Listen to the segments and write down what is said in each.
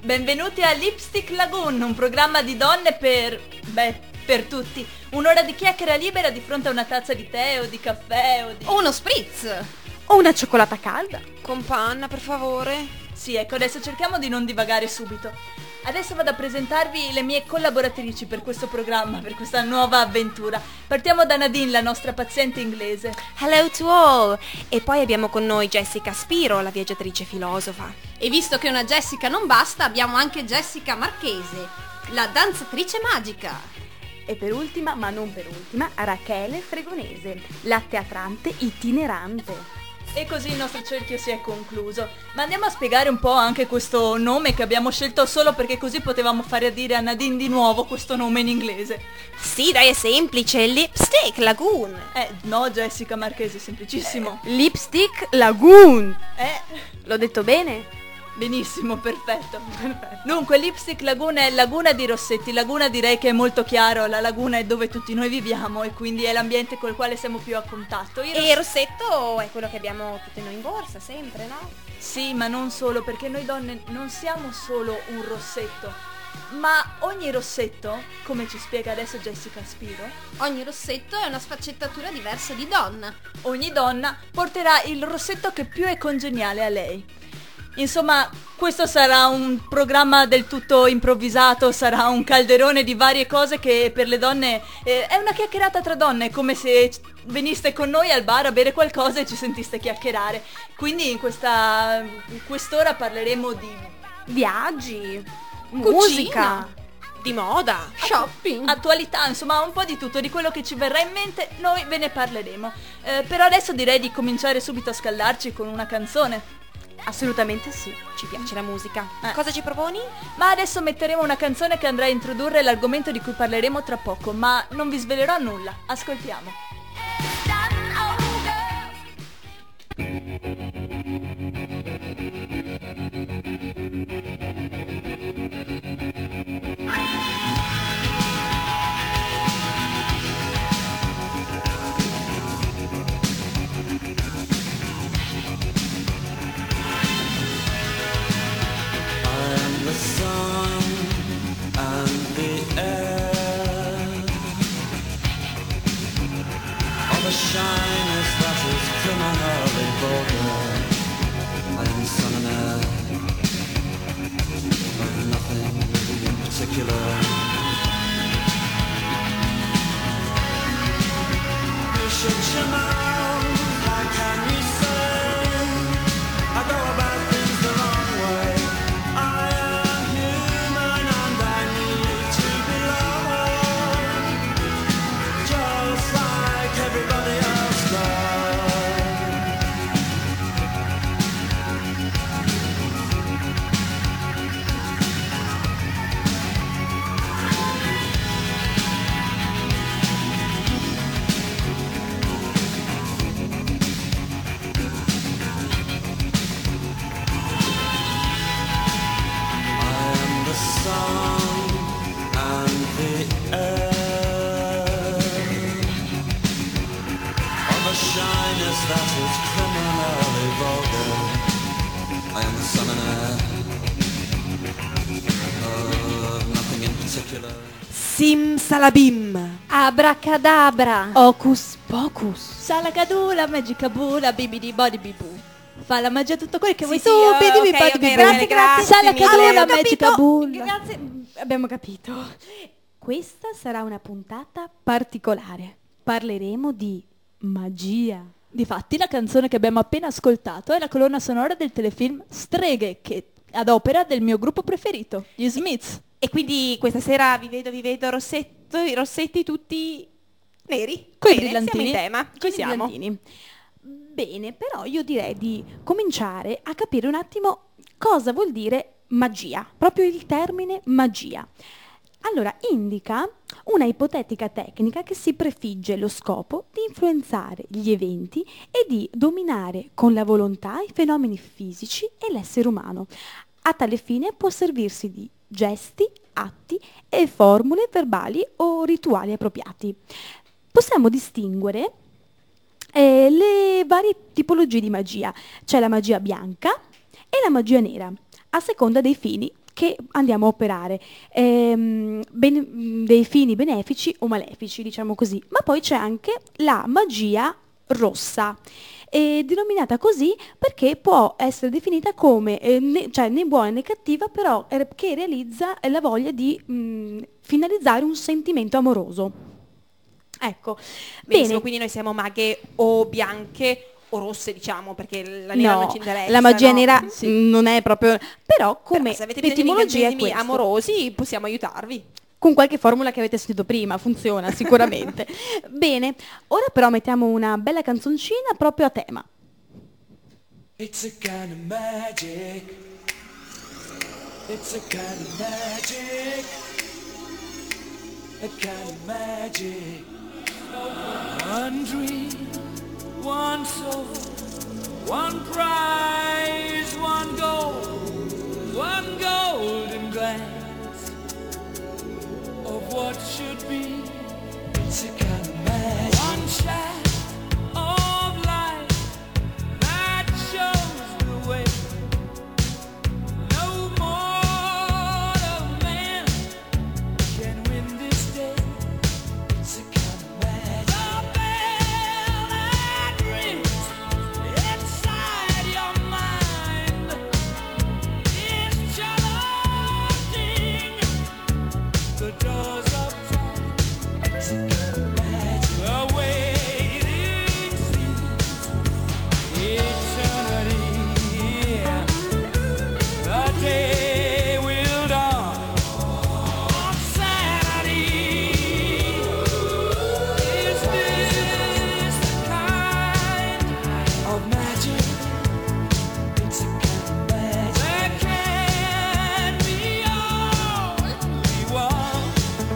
Benvenuti a Lipstick Lagoon, un programma di donne per tutti. Un'ora di chiacchiera libera di fronte a una tazza di tè o di caffè o di... O uno spritz! O una cioccolata calda. Con panna, per favore. Sì, ecco, adesso cerchiamo di non divagare subito. Adesso vado a presentarvi le mie collaboratrici per questo programma, per questa nuova avventura. Partiamo da Nadine, la nostra paziente inglese. Hello to all! E poi abbiamo con noi Jessica Spiro, la viaggiatrice filosofa. E visto che una Jessica non basta, abbiamo anche Jessica Marchese, la danzatrice magica. E per ultima, ma non per ultima, Rachele Fregonese, la teatrante itinerante. E così il nostro cerchio si è concluso. Ma andiamo a spiegare un po' anche questo nome che abbiamo scelto solo perché così potevamo fare dire a Nadine di nuovo questo nome in inglese. Sì, dai, è semplice, Lipstick Lagoon. No, Jessica Marchese, semplicissimo. Lipstick Lagoon. L'ho detto bene? Benissimo, perfetto. Dunque, Lipstick Lagoon è laguna di Rossetti. Laguna direi che è molto chiaro, la laguna è dove tutti noi viviamo e quindi è l'ambiente col quale siamo più a contatto. E Rossetto è quello che abbiamo tutte noi in borsa, sempre, no? Sì, ma non solo, perché noi donne non siamo solo un rossetto, ma ogni rossetto, come ci spiega adesso Jessica Spiro, Ogni rossetto è una sfaccettatura diversa di donna. ogni donna porterà il rossetto che più è congeniale a lei. Insomma, questo sarà un programma del tutto improvvisato, sarà un calderone di varie cose che per le donne è una chiacchierata tra donne, è come se veniste con noi al bar a bere qualcosa e ci sentiste chiacchierare. Quindi in quest'ora parleremo di Viaggi, cucina, musica, Di moda. Shopping. attualità, insomma un po' di tutto, di quello che ci verrà in mente noi ve ne parleremo. Però adesso direi di cominciare subito a scaldarci con una canzone. assolutamente sì. Ci piace la musica. Eh. Cosa ci proponi? Ma adesso metteremo una canzone che andrà a introdurre l'argomento di cui parleremo tra poco, ma non vi svelerò nulla. Ascoltiamo. The sun and the air, all the shyness that is criminally vulgar. I am the sun and air of nothing in particular. You should your mouth, how can you say I go about things the wrong way? I am human and I need to be loved, just like everybody else does. I am the sun and the air, all the shyness that is criminally vulgar. I am the sun and air of nothing in particular. Simsalabim. Abracadabra. Hocus pocus. Salacadula, magicabula, bibidi body bibu. Fa la magia tutto quello che vuoi sì, tu, ok, bidi ok, body ok, bibu. Rachele, grazie Salacadula, mille. magicabula. Grazie, abbiamo capito. Questa sarà una puntata particolare. Parleremo di magia. Difatti la canzone che abbiamo appena ascoltato è la colonna sonora del telefilm Streghe, che ad opera del mio gruppo preferito, gli Smiths. E quindi questa sera vi vedo i rossetti tutti neri. Coi Bene, brillantini. siamo in tema. Ci Con i siamo. brillantini. Bene, però io direi di cominciare a capire un attimo cosa vuol dire magia, proprio il termine magia. Allora, indica una ipotetica tecnica che si prefigge lo scopo di influenzare gli eventi e di dominare con la volontà i fenomeni fisici e l'essere umano. A tale fine può servirsi di gesti, atti e formule verbali o rituali appropriati. Possiamo distinguere le varie tipologie di magia. C'è la magia bianca e la magia nera, a seconda dei fini che andiamo a operare, dei fini benefici o malefici, diciamo così. Ma poi c'è anche la magia rossa, denominata così perché può essere definita come cioè né buona né cattiva, però che realizza la voglia di finalizzare un sentimento amoroso. Ecco, Benissimo, bene. quindi noi siamo maghe o bianche o rosse, diciamo, perché la nera non ci interessa. la magia no? nera non è proprio, però come Però se avete bisogno di l'etimologia è incantesimi questo. amorosi possiamo aiutarvi. Con qualche formula che avete sentito prima, funziona sicuramente. Bene, ora però mettiamo una bella canzoncina proprio a tema. It's a kind of magic. It's a kind of magic. A kind of magic. One dream, one soul, one prize, one golden glance of what should be. It's a kind of magic. One shaft of light that shows the way. No mortal man can win this day. It's a kind of magic. The bell that rings inside your mind is challenging the doors of time. It's a kind of magic. The waiting seems eternity. The day will dawn on Saturday. Is this the kind of magic? It's a kind of magic. There can be only one.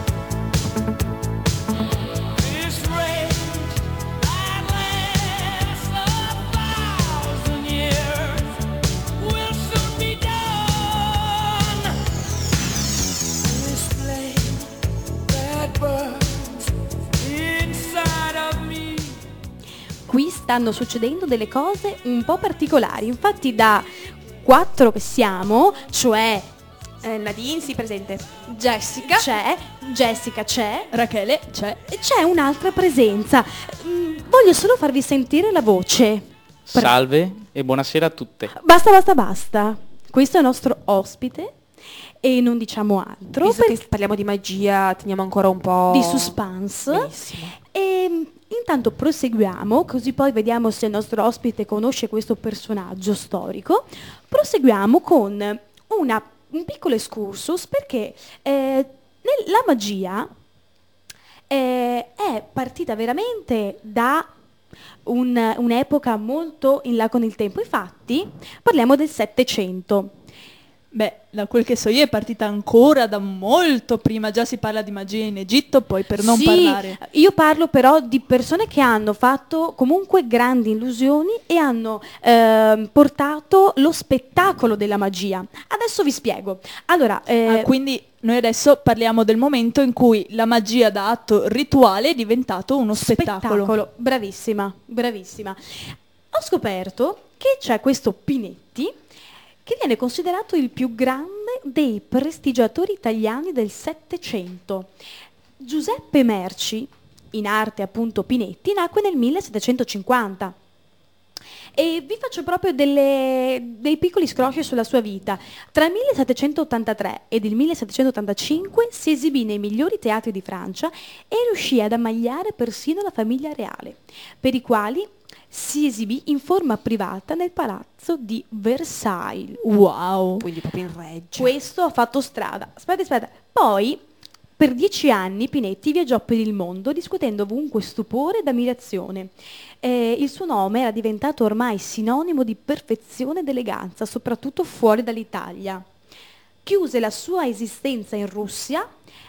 This rage that lasts 1,000 years will soon be done. This flame that burns inside of me. Qui stanno succedendo delle cose un po' particolari, infatti da 4 che siamo, cioè Nadine, sì, presente. Jessica. Jessica c'è, Rachele c'è. e c'è un'altra presenza. Voglio solo farvi sentire la voce. Salve e buonasera a tutte. Basta. Questo è il nostro ospite e non diciamo altro. Visto che parliamo di magia, teniamo ancora un po' Di suspense. Benissimo. E intanto proseguiamo, così poi vediamo se il nostro ospite conosce questo personaggio storico. Proseguiamo con un piccolo excursus perché la magia è partita veramente da un'epoca molto in là con il tempo. Infatti parliamo del Settecento. Beh, da quel che so io è partita ancora da molto prima, già si parla di magia in Egitto, poi per non Sì, parlare. io parlo però di persone che hanno fatto comunque grandi illusioni e hanno portato lo spettacolo della magia. Adesso vi spiego. Allora, Quindi noi adesso parliamo del momento in cui la magia da atto rituale è diventato uno spettacolo. Bravissima. Ho scoperto che c'è questo Pinetti che viene considerato il più grande dei prestigiatori italiani del Settecento. Giuseppe Merci, in arte appunto Pinetti, nacque nel 1750. E vi faccio proprio dei piccoli scrosci sulla sua vita. Tra il 1783 ed il 1785 si esibì nei migliori teatri di Francia e riuscì ad ammagliare persino la famiglia reale, per i quali si esibì in forma privata nel palazzo di Versailles. Wow. Quindi proprio in reggia. Questo ha fatto strada. Aspetta. Poi, per 10 anni, Pinetti viaggiò per il mondo discutendo ovunque stupore ed ammirazione. Il suo nome era diventato ormai sinonimo di perfezione ed eleganza, soprattutto fuori dall'Italia. Chiuse la sua esistenza in Russia.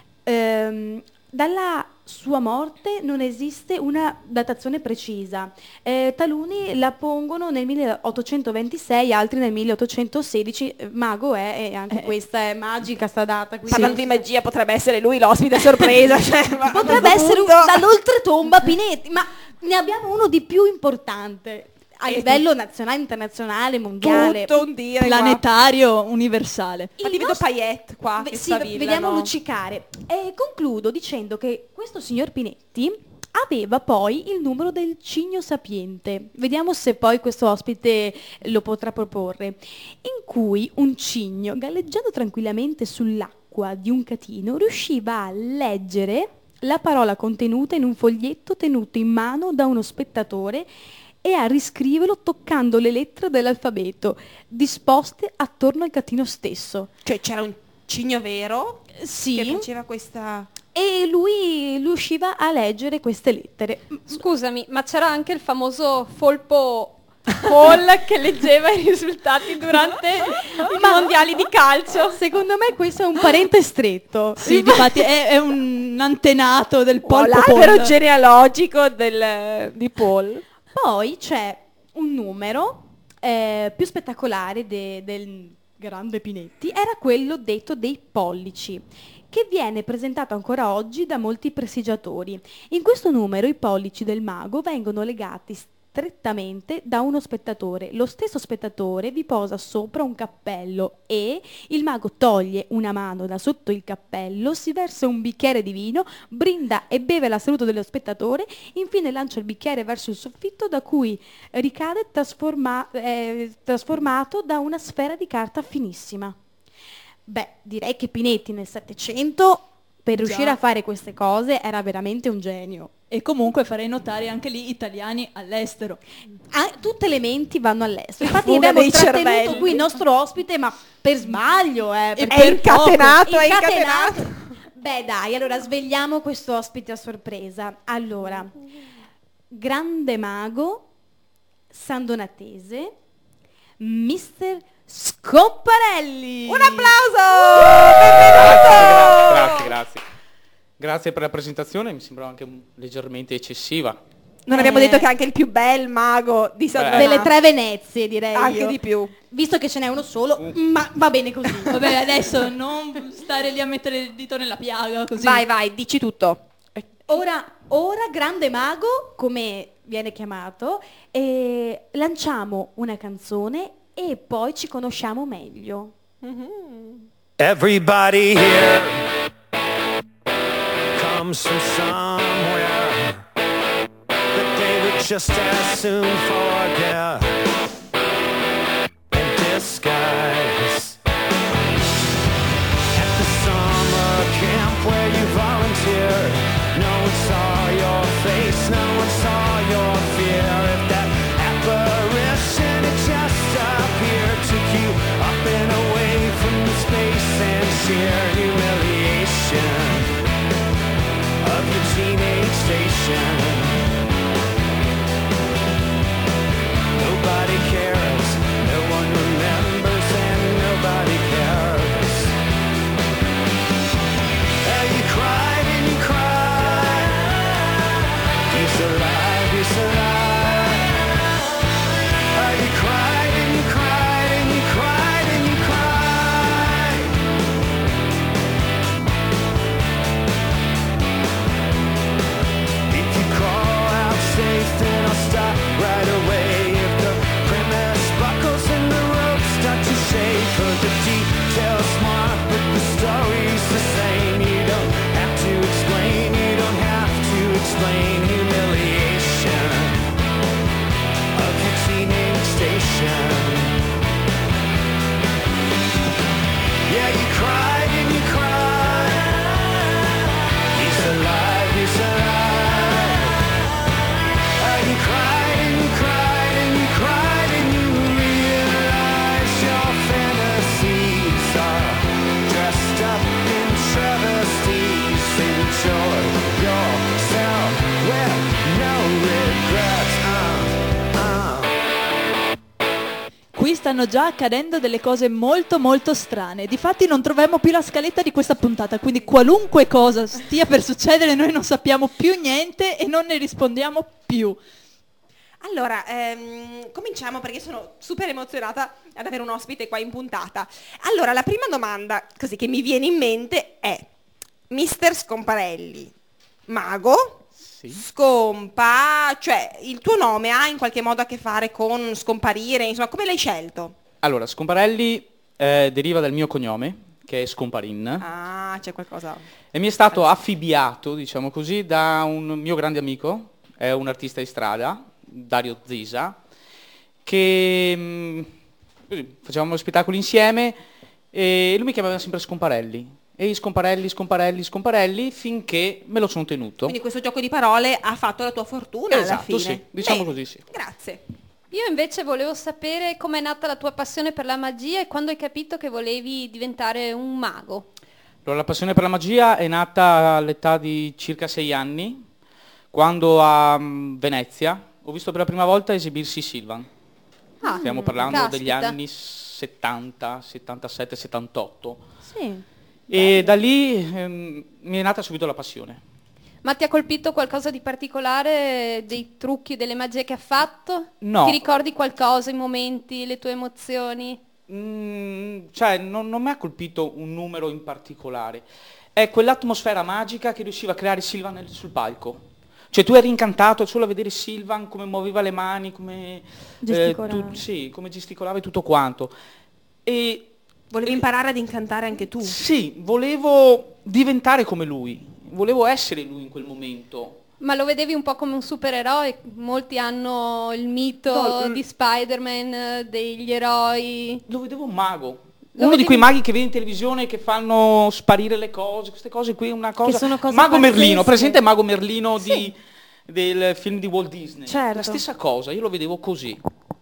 Dalla sua morte non esiste una datazione precisa. Taluni la pongono nel 1826, altri nel 1816. Mago è, e anche questa è magica sta data. quindi- Parlando di magia potrebbe essere lui l'ospite a sorpresa. Cioè, ma Potrebbe a questo essere punto- dall'oltretomba Pinetti, ma ne abbiamo uno di più importante. a livello nazionale, internazionale, mondiale. Tutto un dire qua. Planetario, universale. Ma li vedo paillette qua che Sì, sfavillano. vediamo luccicare. E concludo dicendo che questo signor Pinetti aveva poi il numero del cigno sapiente. Vediamo se poi questo ospite lo potrà proporre. In cui un cigno, galleggiando tranquillamente sull'acqua di un catino, riusciva a leggere la parola contenuta in un foglietto tenuto in mano da uno spettatore e a riscriverlo toccando le lettere dell'alfabeto, disposte attorno al catino stesso. Cioè c'era un cigno vero Sì. che faceva questa... E lui riusciva a leggere queste lettere. Scusami, ma c'era anche il famoso folpo Paul che leggeva i risultati durante i mondiali di calcio. Secondo me questo è un parente stretto. Sì, difatti è un antenato del polpo l'albero Paul. genealogico di Paul. Poi c'è un numero più spettacolare del grande Pinetti, era quello detto dei pollici, che viene presentato ancora oggi da molti prestigiatori. In questo numero i pollici del mago vengono legati strettamente da uno spettatore. Lo stesso spettatore vi posa sopra un cappello e il mago toglie una mano da sotto il cappello, si versa un bicchiere di vino, brinda e beve la salute dello spettatore, infine lancia il bicchiere verso il soffitto da cui ricade trasformato da una sfera di carta finissima. Beh, direi che Pinetti nel Settecento, per riuscire a fare queste cose, era veramente un genio. E comunque farei notare anche lì italiani all'estero. Tutte le menti vanno all'estero. Infatti fuga abbiamo dei trattenuto cervelli. qui il nostro ospite, ma per sbaglio. E perché- È incatenato, è Incatenato. incatenato. Beh dai, allora svegliamo questo ospite a sorpresa. Allora, grande mago, sandonatese, Mister Scomparelli. Un applauso! Grazie. Grazie per la presentazione, mi sembrava anche leggermente eccessiva. Non abbiamo detto che è anche il più bel mago di San Donato. Delle tre Venezie, direi Anche io. di più. Visto che ce n'è uno solo, ma va bene così. Vabbè, adesso non stare lì a mettere il dito nella piaga così. Vai, dici tutto. Ora, grande mago, come viene chiamato, lanciamo una canzone e poi ci conosciamo meglio. Everybody here comes from somewhere that they would just as soon forget in disguise. At the summer camp where you volunteered, no one saw your face, no one saw your fear. If that apparition had just appeared, took you up and away from the space and sheer humiliation of your teenage station. Nobody cares, no one remembers, and nobody cares. You cried and you cried. He's alive, he's alive. You cried and you cried and you cried and you cried. If you crawl out safe, then I'll stop right away. If the premise buckles and the ropes start to shake, for the details smart, but the story's the same. You don't have to explain, you don't have to explain humiliation of your teenage station. Yeah, you cried and you cried. He's alive, he's alive. You cried and you cried and you cried and you realize your fantasies are dressed up in travesties. Enjoy yourself with no regrets. Qui stanno già accadendo delle cose molto molto strane. Difatti non troviamo più la scaletta di questa puntata, quindi qualunque cosa stia per succedere noi non sappiamo più niente e non ne rispondiamo più. Allora, cominciamo perché sono super emozionata ad avere un ospite qua in puntata. Allora, la prima domanda così che mi viene in mente è: Mister Scomparelli, mago, Sì. Scompa, cioè il tuo nome ha in qualche modo a che fare con scomparire, insomma, come l'hai scelto? Allora, Scomparelli deriva dal mio cognome, che è Scomparin, Ah, c'è qualcosa. e mi è stato affibbiato, diciamo così, da un mio grande amico, è un artista di strada, Dario Zisa, che così, facevamo spettacoli insieme e lui mi chiamava sempre Scomparelli. E Scomparelli, Scomparelli, Scomparelli, finché me lo sono tenuto. Quindi questo gioco di parole ha fatto la tua fortuna alla Esatto, fine. sì, diciamo Bene, così, sì. Grazie. Io invece volevo sapere com'è nata la tua passione per la magia e quando hai capito che volevi diventare un mago. Allora, la passione per la magia è nata all'età di circa 6 anni, quando a Venezia ho visto per la prima volta esibirsi Silvan. Ah, Stiamo parlando degli caspita. anni 70, 77, 78. Sì. E da lì mi è nata subito la passione. Ma ti ha colpito qualcosa di particolare, dei trucchi, delle magie che ha fatto? No. Ti ricordi qualcosa, i momenti, le tue emozioni? Cioè, non mi ha colpito un numero in particolare. È quell'atmosfera magica che riusciva a creare Silvan sul palco. Cioè, tu eri incantato solo a vedere Silvan come muoveva le mani, come Gesticolava. sì, come gesticolava e tutto quanto. E Volevi imparare ad incantare anche tu. sì, volevo diventare come lui, volevo essere lui in quel momento. Ma lo vedevi un po' come un supereroe? Molti hanno il mito No, di Spider-Man, degli eroi. Lo vedevo un mago. Lo Uno vedevi- di quei maghi che vedi in televisione che fanno sparire le cose, queste cose qui, una cosa. sono cose Mago pazzesche. Merlino, presente Mago Merlino del film di Walt Disney? Certo. La stessa cosa, io lo vedevo così.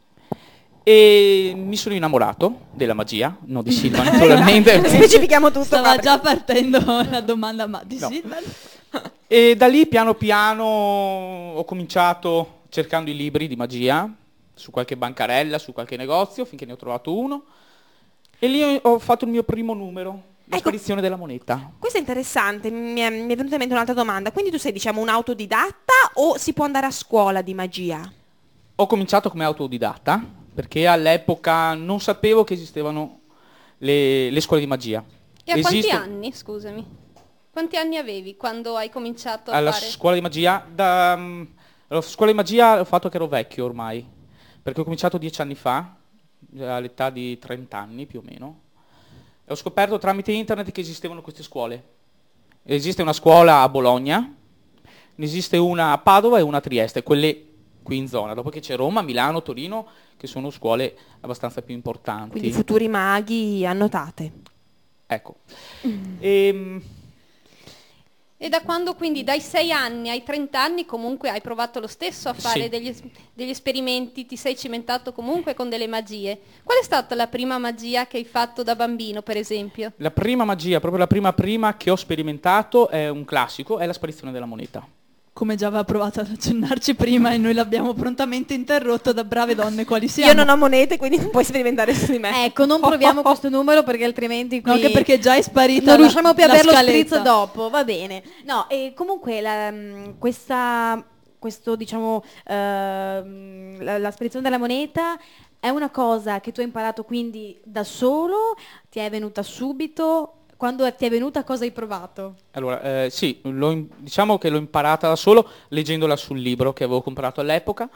E mi sono innamorato della magia, non di Silvan naturalmente. Specifichiamo tutto. Stava qua, già partendo la domanda, ma di No. Silvan? E da lì piano piano ho cominciato cercando i libri di magia, su qualche bancarella, su qualche negozio, finché ne ho trovato uno. E lì ho fatto il mio primo numero, la Ecco. sparizione della moneta. Questo è interessante, mi è venuta in mente un'altra domanda. Quindi tu sei, diciamo, un autodidatta o si può andare a scuola di magia? Ho cominciato come autodidatta, perché all'epoca non sapevo che esistevano le scuole di magia. E a quanti Esisto- anni, scusami? Quanti anni avevi quando hai cominciato a Alla fare? scuola di magia, alla scuola di magia ho fatto che ero vecchio ormai, perché ho cominciato 10 anni fa, all'età di 30 anni più o meno, e ho scoperto tramite internet che esistevano queste scuole. Esiste una scuola a Bologna, ne esiste una a Padova e una a Trieste, quelle qui in zona, dopo che c'è Roma, Milano, Torino, che sono scuole abbastanza più importanti. Quindi futuri maghi annotate. Ecco. Ehm, E da quando quindi dai 6 anni ai 30 anni comunque hai provato lo stesso a fare Sì. degli esperimenti, ti sei cimentato comunque con delle magie. Qual è stata la prima magia che hai fatto da bambino, per esempio? La prima magia, proprio la prima che ho sperimentato è un classico, è la sparizione della moneta. Come già aveva provato ad accennarci prima e noi l'abbiamo prontamente interrotto da brave donne quali siamo. Io non ho monete, quindi non puoi sperimentare su di me. Ecco, non proviamo questo numero perché altrimenti qui No, anche perché già è sparita non la- riusciamo più a la avere lo scaletta. spritz dopo, va bene. No, e comunque questo diciamo la sparizione della moneta è una cosa che tu hai imparato quindi da solo, ti è venuta subito, quando ti è venuta cosa hai provato? Allora, sì, diciamo che l'ho imparata da solo leggendola sul libro che avevo comprato all'epoca.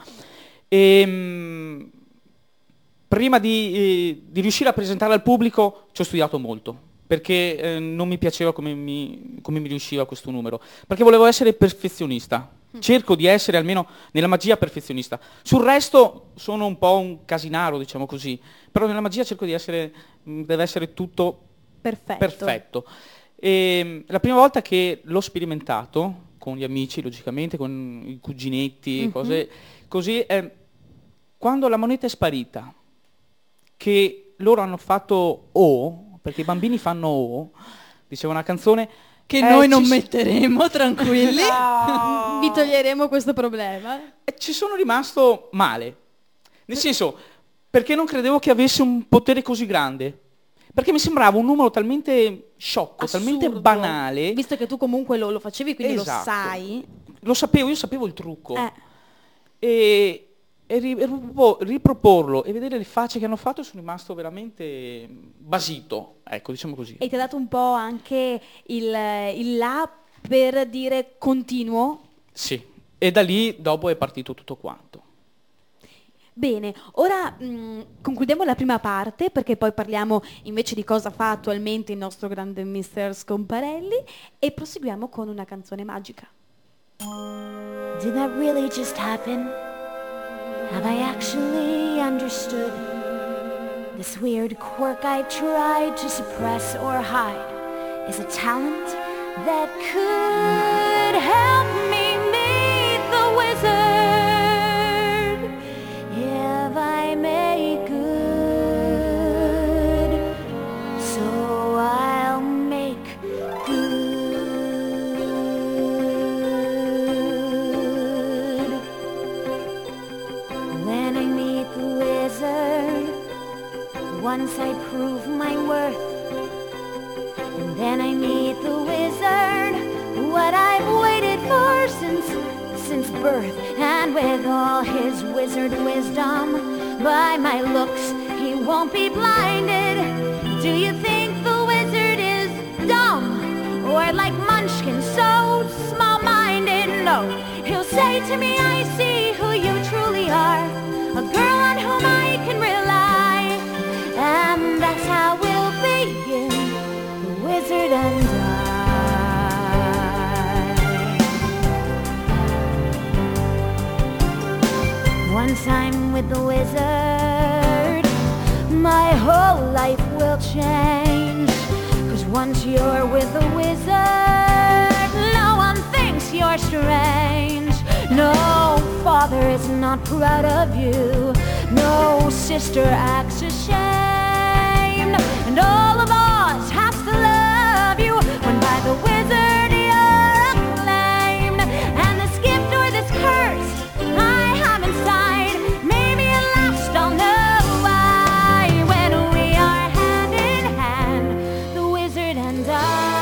E, prima di riuscire a presentarla al pubblico ci ho studiato molto, perché non mi piaceva come mi riusciva questo numero, perché volevo essere perfezionista. Cerco di essere almeno nella magia perfezionista. Sul resto sono un po' un casinaro, diciamo così, però nella magia cerco di essere, deve essere tutto Perfetto. perfetto. E, la prima volta che l'ho sperimentato con gli amici, logicamente, con i cuginetti, cose così, quando la moneta è sparita, che loro hanno fatto "oh", perché i bambini fanno "oh", diceva una canzone Che noi non ci- metteremo, tranquilli. Vi toglieremo questo problema. ci sono rimasto male. Nel senso, perché non credevo che avesse un potere così grande. Perché mi sembrava un numero talmente sciocco, talmente Assurdo. banale. Visto che tu comunque lo facevi, quindi Esatto. lo sai. Lo sapevo, io sapevo il trucco. Eh. E riproporlo e vedere le facce che hanno fatto sono rimasto veramente basito, ecco, diciamo così. E ti ha dato un po' anche il là per dire continuo? Sì, e da lì dopo è partito tutto quanto. Bene, ora concludiamo la prima parte perché poi parliamo invece di cosa fa attualmente il nostro grande Mr. Scomparelli e proseguiamo con una canzone magica. Did that really just happen? Have I actually understood? This weird quirk I tried to suppress or hide is a talent that could help me meet the wizard if I make good. So I'll make good. When I meet the wizard, once I prove my worth, and then I meet the wizard, what I've waited for since birth. And with all his wizard wisdom, by my looks he won't be blinded. Do you think the wizard is dumb, or like Munchkin so small-minded? No, he'll say to me, I see who you truly are, a girl on whom I can rely. And that's how we'll begin, the wizard and I. Once I'm with the wizard, my whole life will change. 'Cause once you're with the wizard, no one thinks you're strange. No father is not proud of you, no sister acts ashamed, and all of us has to love you when by the wizard you're acclaimed. And this gift or this curse I have inside, maybe at last I'll know why, when we are hand in hand, the wizard and I.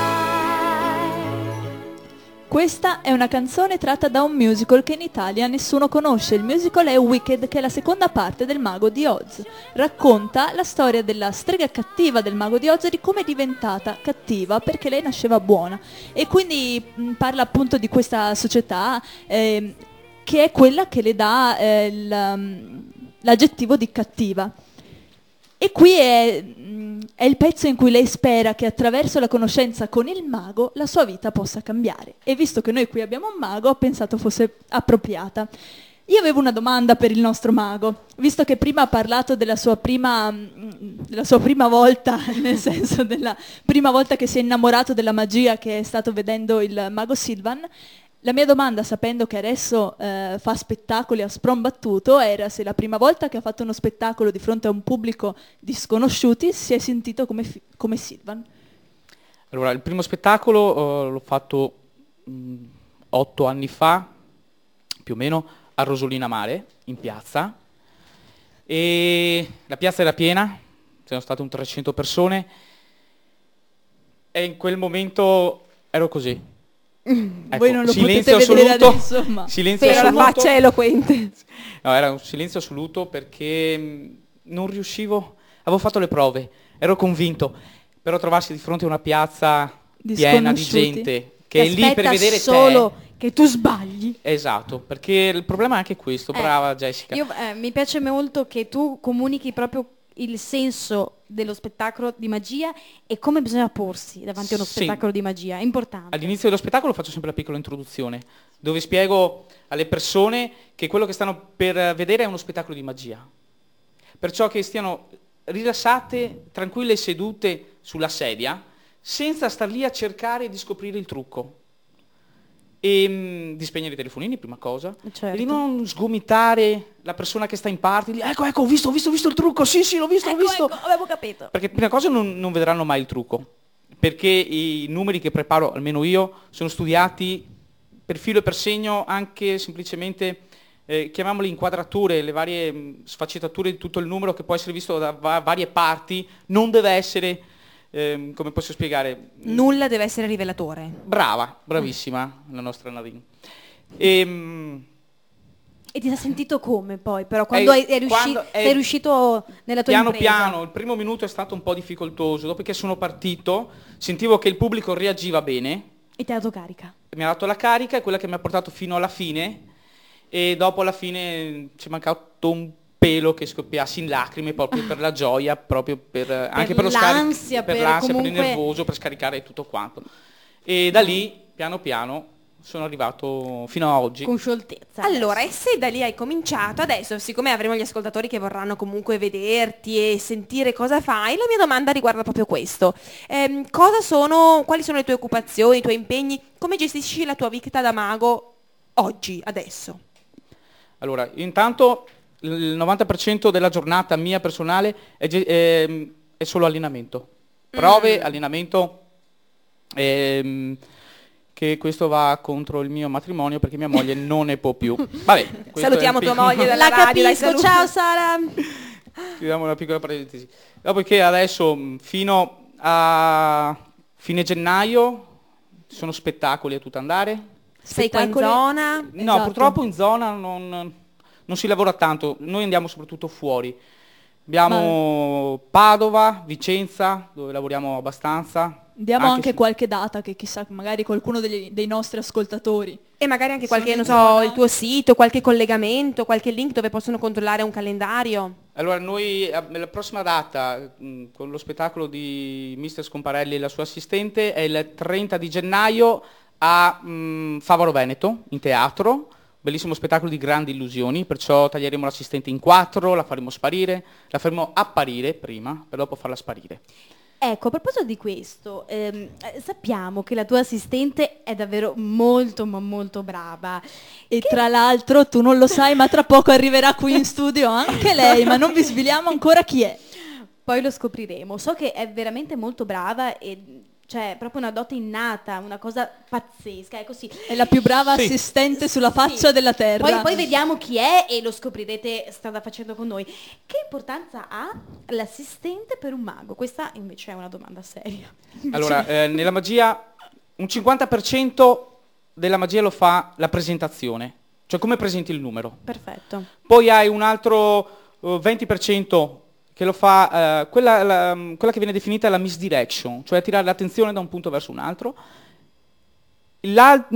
Questa è una canzone tratta da un musical che in Italia nessuno conosce. Il musical è Wicked, che è la seconda parte del Mago di Oz. Racconta la storia della strega cattiva del Mago di Oz e di come è diventata cattiva perché lei nasceva buona. E quindi parla appunto di questa società che è quella che le dà l'aggettivo di cattiva. E qui è il pezzo in cui lei spera che attraverso la conoscenza con il mago la sua vita possa cambiare. E visto che noi qui abbiamo un mago, ho pensato fosse appropriata. Io avevo una domanda per il nostro mago, visto che prima ha parlato della sua prima volta, nel senso della prima volta che si è innamorato della magia che è stato vedendo il mago Silvan. La mia domanda, sapendo che adesso fa spettacoli a sprombattuto, era se la prima volta che ha fatto uno spettacolo di fronte a un pubblico di sconosciuti si è sentito come Silvan. Allora, il primo spettacolo l'ho fatto 8 anni fa, più o meno, a Rosolina Mare, in piazza. E la piazza era piena, c'erano state un 300 persone, e in quel momento ero così. Ecco, Voi non lo silenzio potete vedere assoluto, adesso, ma silenzio Però la assoluto. faccia è eloquente. No, era un silenzio assoluto perché non riuscivo, avevo fatto le prove, ero convinto, però trovarsi di fronte a una piazza Di piena di sconosciuti. gente che è lì per vedere solo te. che tu sbagli. Esatto, perché il problema è anche questo, brava Jessica. Mi piace molto che tu comunichi proprio il senso dello spettacolo di magia e come bisogna porsi davanti a uno Sì. spettacolo di magia, è importante. All'inizio dello spettacolo faccio sempre la piccola introduzione, dove spiego alle persone che quello che stanno per vedere è uno spettacolo di magia. Perciò che stiano rilassate, tranquille e sedute sulla sedia, senza star lì a cercare di scoprire il trucco. E di spegnere i telefonini, prima cosa, Certo. e di non sgomitare la persona che sta in parte, di, ecco, ho visto il trucco, sì, l'ho visto. avevo capito. Perché prima cosa non vedranno mai il trucco, perché i numeri che preparo, almeno io, sono studiati per filo e per segno, anche semplicemente, chiamiamole inquadrature, le varie sfaccettature di tutto il numero che può essere visto da varie parti, non deve essere, come posso spiegare? Nulla deve essere rivelatore. Brava, bravissima la nostra Nadine. E ti sei sentito come poi, però, quando sei riuscito nella tua piano impresa? piano, il primo minuto è stato un po' difficoltoso, dopo che sono partito sentivo che il pubblico reagiva bene, E ti ha dato carica. Mi ha dato la carica, è quella che mi ha portato fino alla fine, e dopo alla fine ci è mancato un pelo che scoppiassi in lacrime proprio per la gioia, proprio anche per lo l'ansia, per per l'ansia, comunque- per il nervoso, per scaricare tutto quanto. E da lì, piano piano, sono arrivato fino a oggi. Con scioltezza. Allora, e se da lì hai cominciato, adesso siccome avremo gli ascoltatori che vorranno comunque vederti e sentire cosa fai, la mia domanda riguarda proprio questo. Quali sono le tue occupazioni, i tuoi impegni? Come gestisci la tua vita da mago oggi, adesso? Allora, intanto il 90% della giornata mia personale è solo allenamento. Prove, allenamento, che questo va contro il mio matrimonio perché mia moglie non ne può più. Vabbè, questo Salutiamo è un tua moglie dalla La radio, dai, capisco, saluti. ciao Sara. Chiudiamo una piccola parentesi. Dopodiché adesso fino a fine gennaio ci sono spettacoli a tutto andare. Sei qua in Spettacoli- zona? No, Esatto. purtroppo in zona non si lavora tanto, noi andiamo soprattutto fuori. Abbiamo Padova, Vicenza, dove lavoriamo abbastanza. Diamo anche se- qualche data che chissà, magari qualcuno dei nostri ascoltatori. E magari anche qualche, Sono non in so, zona. il tuo sito, qualche collegamento, qualche link dove possono controllare un calendario? Allora, noi la prossima data con lo spettacolo di Mister Scomparelli e la sua assistente è il 30 di gennaio a Favaro Veneto, in teatro. Bellissimo spettacolo di grandi illusioni, perciò taglieremo l'assistente in 4, la faremo sparire, la faremo apparire prima, per dopo farla sparire. Ecco, a proposito di questo, sappiamo che la tua assistente è davvero molto ma molto brava. E tra l'altro tu non lo sai, ma tra poco arriverà qui in studio anche lei, ma non vi sveliamo ancora chi è. Poi lo scopriremo. So che è veramente molto brava e cioè è proprio una dote innata, una cosa pazzesca, è così. È la più brava Sì. assistente sulla Sì. faccia della terra. Poi vediamo chi è e lo scoprirete strada facendo con noi. Che importanza ha l'assistente per un mago? Questa invece è una domanda seria. Allora, nella magia un 50% della magia lo fa la presentazione, cioè come presenti il numero. Perfetto. Poi hai un altro 20% che lo fa quella che viene definita la misdirection, cioè tirare l'attenzione da un punto verso un altro. Il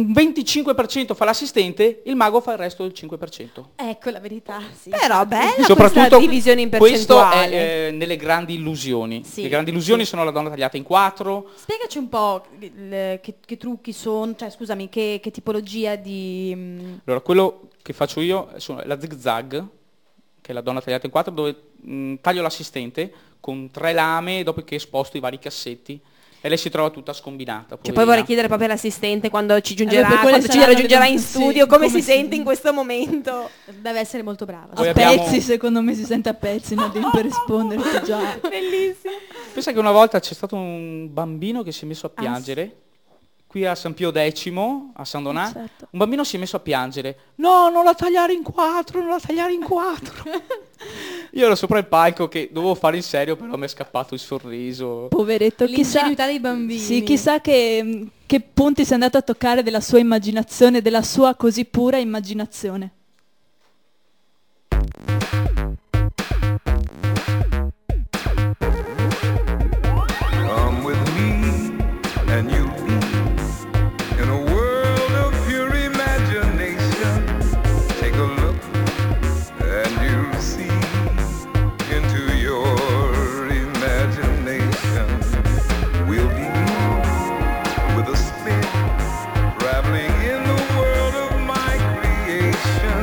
25% fa l'assistente, il mago fa il resto del 5%. Ecco la verità, sì. Però bella questa Soprattutto divisione in questo percentuale. è nelle grandi illusioni. Sì, Le grandi illusioni sì. sono la donna tagliata in 4. Spiegaci un po' che trucchi sono, cioè scusami, che tipologia di... Allora, quello che faccio io è la zigzag, che è la donna tagliata in 4, dove taglio l'assistente con 3 lame, dopodiché sposto i vari cassetti e lei si trova tutta scombinata. Cioè, poi poverina. vorrei chiedere proprio all'assistente quando ci giungerà, per quelle quando ci saranno raggiungerà le in domande- studio, sì, come come si si- sente in questo momento. Deve essere molto brava. Poi A abbiamo- pezzi, secondo me si sente a pezzi, Nadine, per risponderti già. Bellissimo. Pensa che una volta c'è stato un bambino che si è messo a piangere, qui a San Pio X, a San Donà, Certo. un bambino si è messo a piangere. No, non la tagliare in 4, non la tagliare in 4. Io ero sopra il palco che dovevo fare in serio, però mi è scappato il sorriso. Poveretto, chissà, L'ingenuità dei bambini. sì, chissà che punti sei andato a toccare della sua immaginazione, della sua così pura immaginazione. Come with me and you'll be in a world of pure imagination. Take a look and you'll see into your imagination. We'll be with a spin, traveling in the world of my creation.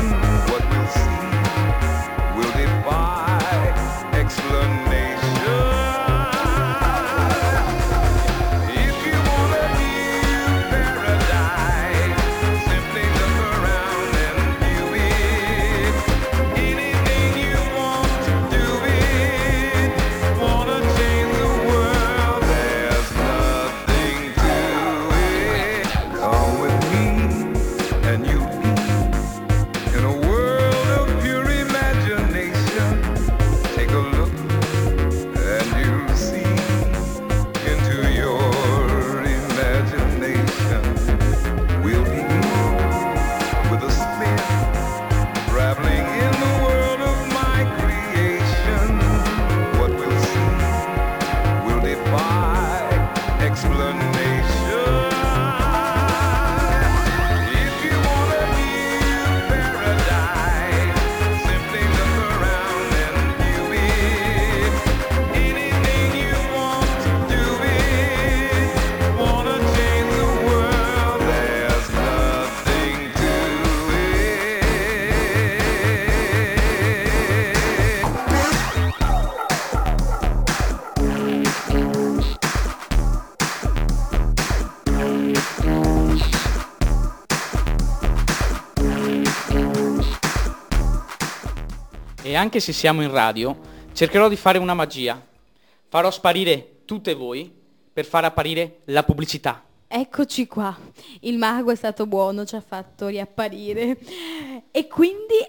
E anche se siamo in radio, cercherò di fare una magia. Farò sparire tutte voi per far apparire la pubblicità. Eccoci qua, il mago è stato buono, ci ha fatto riapparire. E quindi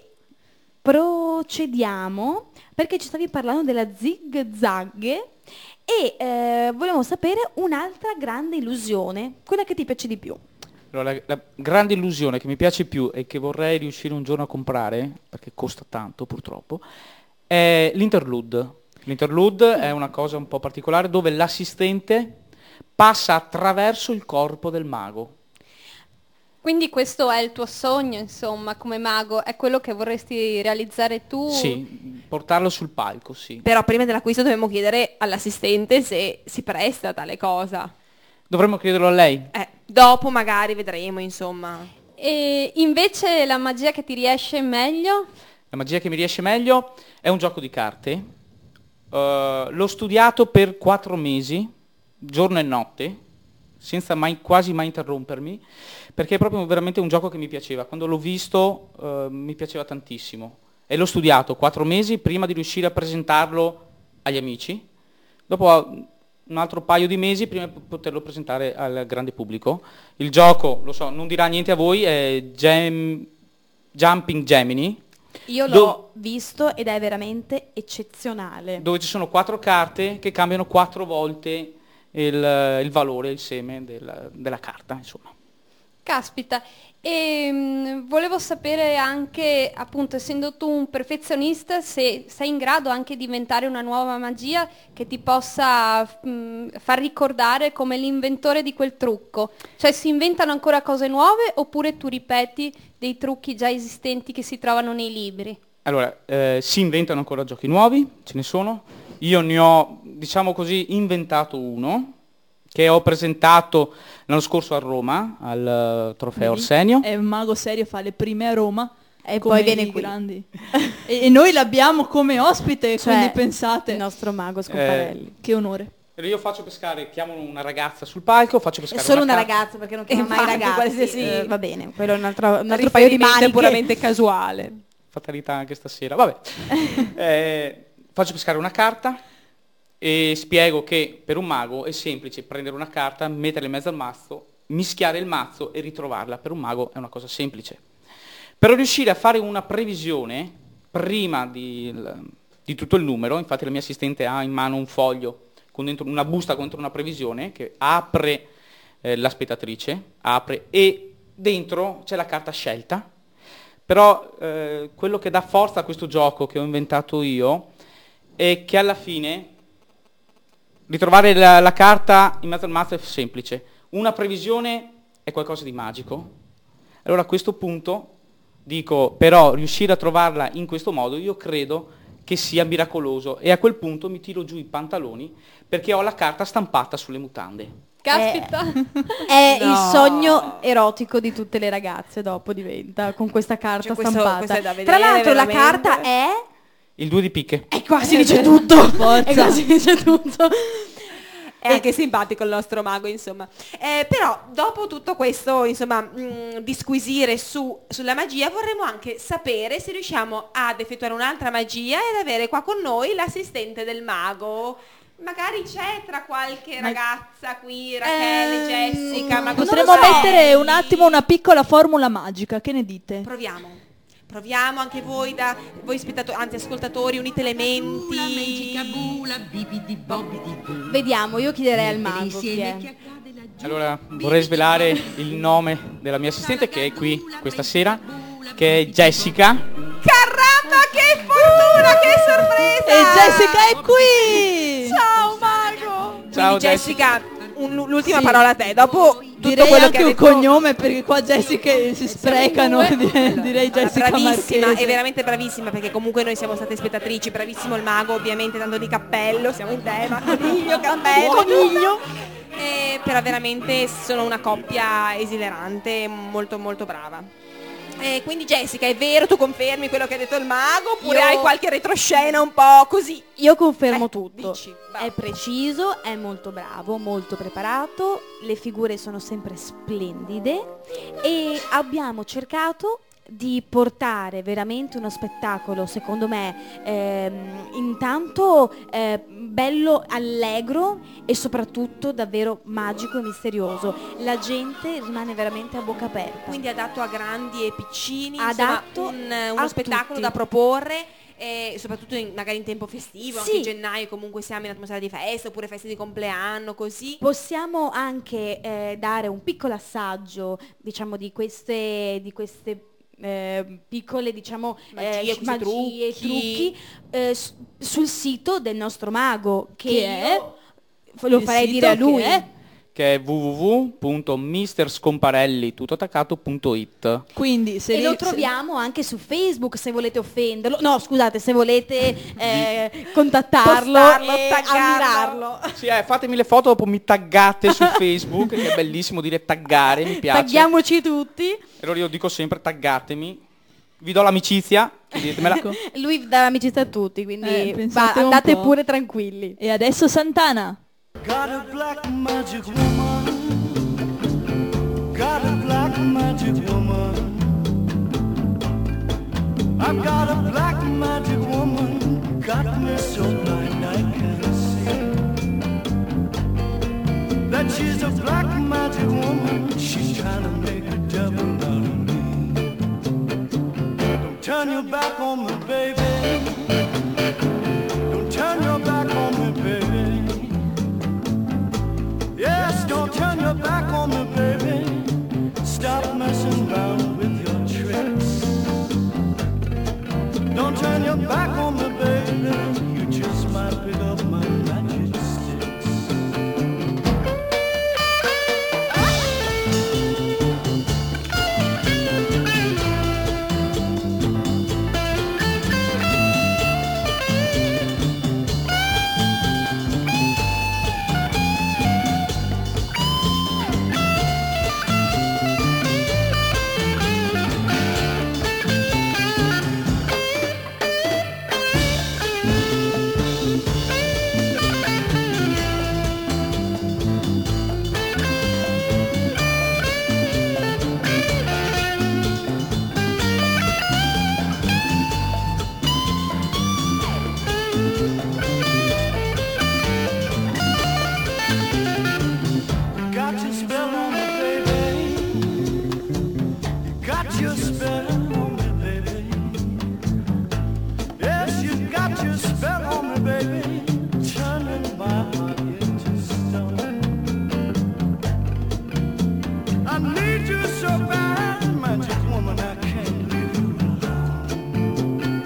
procediamo, perché ci stavi parlando della Zig Zag e volevamo sapere un'altra grande illusione, quella che ti piace di più. Allora, la grande illusione che mi piace più e che vorrei riuscire un giorno a comprare, perché costa tanto purtroppo, è l'interlude. L'interlude è una cosa un po' particolare dove l'assistente passa attraverso il corpo del mago. Quindi questo è il tuo sogno, insomma, come mago, è quello che vorresti realizzare tu? Sì, portarlo sul palco, sì. Però prima dell'acquisto dobbiamo chiedere all'assistente se si presta a tale cosa. Dovremmo chiederlo a lei. Dopo magari vedremo, insomma. E invece la magia che ti riesce meglio? La magia che mi riesce meglio è un gioco di carte. L'ho studiato per 4 mesi, giorno e notte, senza quasi mai interrompermi, perché è proprio veramente un gioco che mi piaceva. Quando l'ho visto mi piaceva tantissimo. E l'ho studiato 4 mesi prima di riuscire a presentarlo agli amici. Dopo un altro paio di mesi prima di poterlo presentare al grande pubblico. Il gioco, lo so, non dirà niente a voi, è Jumping Gemini. Io l'ho visto ed è veramente eccezionale. Dove ci sono 4 carte che cambiano 4 volte il valore, il seme della carta, insomma. Caspita, e volevo sapere anche, appunto, essendo tu un perfezionista, se sei in grado anche di inventare una nuova magia che ti possa far ricordare come l'inventore di quel trucco. Cioè, si inventano ancora cose nuove oppure tu ripeti dei trucchi già esistenti che si trovano nei libri? Allora, si inventano ancora giochi nuovi, ce ne sono. Io ne ho, diciamo così, inventato uno che ho presentato l'anno scorso a Roma al trofeo Arsenio. È un mago serio, fa le prime a Roma E come poi viene i qui. grandi. e noi l'abbiamo come ospite, Cioè, quindi pensate il nostro mago Scomparelli. che onore. Io faccio pescare, chiamo una ragazza sul palco, faccio È pescare solo una carta. ragazza, perché non chiama mai Infatti, ragazzi. qualsiasi- Va bene, quello è un altro paio di Riferimento maniche. puramente casuale. Fatalità anche stasera, vabbè. Faccio pescare una carta e spiego che per un mago è semplice prendere una carta, metterla in mezzo al mazzo, mischiare il mazzo e ritrovarla. Per un mago è una cosa semplice. Per riuscire a fare una previsione prima di tutto il numero, infatti la mia assistente ha in mano un foglio con dentro una busta contro una previsione che apre la spettatrice, apre e dentro c'è la carta scelta. Però quello che dà forza a questo gioco che ho inventato io è che alla fine ritrovare la carta in mezzo al mazzo è semplice. Una previsione è qualcosa di magico. Allora a questo punto dico, però riuscire a trovarla in questo modo io credo che sia miracoloso e a quel punto mi tiro giù i pantaloni perché ho la carta stampata sulle mutande. Caspita! È il sogno erotico di tutte le ragazze, dopo diventa, con questa carta Cioè, questo stampata. è da vedere, Tra l'altro la veramente. carta è... Il 2 di picche. E qua si dice tutto! E qua si dice tutto! È anche simpatico il nostro mago, insomma. Però dopo tutto questo, insomma, disquisire sulla magia, vorremmo anche sapere se riusciamo ad effettuare un'altra magia ed avere qua con noi l'assistente del mago. Magari c'è tra qualche ragazza qui, Rachele, Jessica, ma Potremmo mettere un attimo una piccola formula magica, che ne dite? Proviamo anche voi, voi spettatori, anzi ascoltatori, unite le menti. Vediamo, io chiederei al mago chi è. Allora vorrei svelare il nome della mia assistente che è qui questa sera, che è Jessica. Caramba, che fortuna, che sorpresa! E Jessica è qui! Ciao mago! Ciao, Quindi, Jessica, l'ultima Sì. parola a te. Dopo tutto Direi quello anche che ha un detto, cognome perché qua Jessica si sprecano. Direi Jessica bravissima, Marchese. è veramente bravissima perché comunque noi siamo state spettatrici, bravissimo il mago, ovviamente tanto di cappello, siamo in tema, coniglio, cappello, coniglio. Però veramente sono una coppia esilerante, molto molto brava. Quindi Jessica, è vero, tu confermi quello che ha detto il mago oppure Io- hai qualche retroscena un po' così? Io confermo tutto. dici, va. È preciso, è molto bravo, molto preparato, le figure sono sempre splendide e abbiamo cercato di portare veramente uno spettacolo, secondo me, intanto bello, allegro e soprattutto davvero magico e misterioso. La gente rimane veramente a bocca aperta. Quindi adatto a grandi e piccini, Adatto insomma, uno a spettacolo tutti. da proporre, soprattutto magari in tempo festivo, Sì. anche in gennaio comunque siamo in atmosfera di festa, oppure feste di compleanno, così. Possiamo anche dare un piccolo assaggio, diciamo, di queste piccole, diciamo, Magie, questi magie, trucchi. sul sito del nostro mago, che Che è? io lo Il farei sito dire a lui. che è? che è www.misterscomparelli.it. Quindi se E lo ri- troviamo anche su Facebook se volete offenderlo. No, scusate, se volete contattarlo Postarlo, e taggarlo. ammirarlo. Sì, fatemi le foto, dopo mi taggate su Facebook, che è bellissimo dire taggare, mi piace. Tagliamoci tutti. E allora io dico sempre taggatemi, vi do l'amicizia, chiedetemela. Lui dà amicizia a tutti, quindi pensate un andate po'. pure tranquilli. E adesso Santana. Got a black magic woman. Got a black magic woman. I've got a black magic woman. Got me so blind I can't see. That she's a black magic woman. She's trying to make a devil out of me. Don't turn your back on me, baby. Don't turn your back on me, baby. Yes, don't turn your back on me, baby. Stop messing around with your tricks. Don't turn your back on me, baby. You just might pick up my magic sticks. You got your spell on me, baby. You got your spell on me, baby. Yes, you got your spell on me, baby. Turning my heart into stone. I need you so bad, magic woman, I can't leave you alone.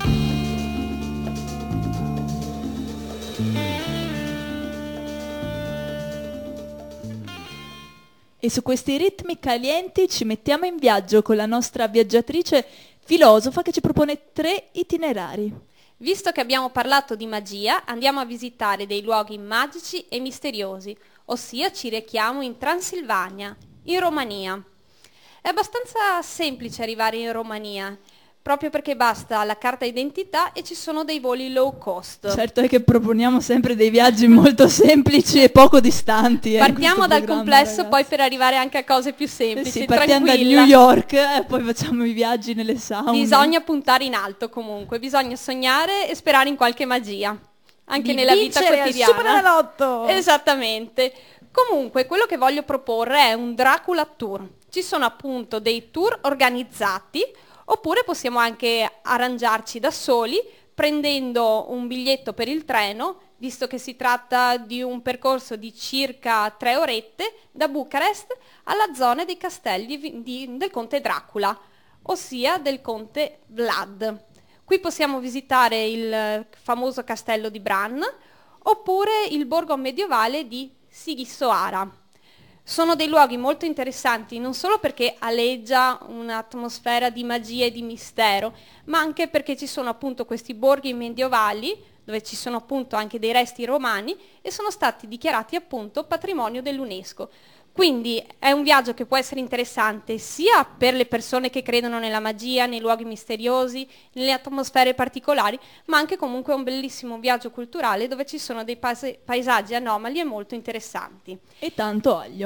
E su questi ritmi calienti ci mettiamo in viaggio con la nostra viaggiatrice filosofa che ci propone 3 itinerari. Visto che abbiamo parlato di magia, andiamo a visitare dei luoghi magici e misteriosi, ossia ci rechiamo in Transilvania, in Romania. È abbastanza semplice arrivare in Romania, proprio perché basta la carta d'identità e ci sono dei voli low cost. Certo è che proponiamo sempre dei viaggi molto semplici e poco distanti. Partiamo questo dal programma, complesso ragazzi. poi per arrivare anche a cose più Eh semplici, sì, partiamo da tranquilla. New York e poi facciamo i viaggi nelle saune. Bisogna puntare in alto comunque, bisogna sognare e sperare in qualche magia, anche Di nella vita vincere al quotidiana. Superenalotto! Esattamente. Comunque, quello che voglio proporre è un Dracula Tour. Ci sono appunto dei tour organizzati, oppure possiamo anche arrangiarci da soli, prendendo un biglietto per il treno, visto che si tratta di un percorso di circa 3 orette, da Bucarest alla zona dei castelli del conte Dracula, ossia del conte Vlad. Qui possiamo visitare il famoso castello di Bran, oppure il borgo medievale di Sighissoara. Sono dei luoghi molto interessanti, non solo perché aleggia un'atmosfera di magia e di mistero, ma anche perché ci sono appunto questi borghi medievali, dove ci sono appunto anche dei resti romani, e sono stati dichiarati appunto patrimonio dell'UNESCO. Quindi è un viaggio che può essere interessante sia per le persone che credono nella magia, nei luoghi misteriosi, nelle atmosfere particolari, ma anche comunque un bellissimo viaggio culturale dove ci sono dei paesaggi anomali e molto interessanti. E tanto olio.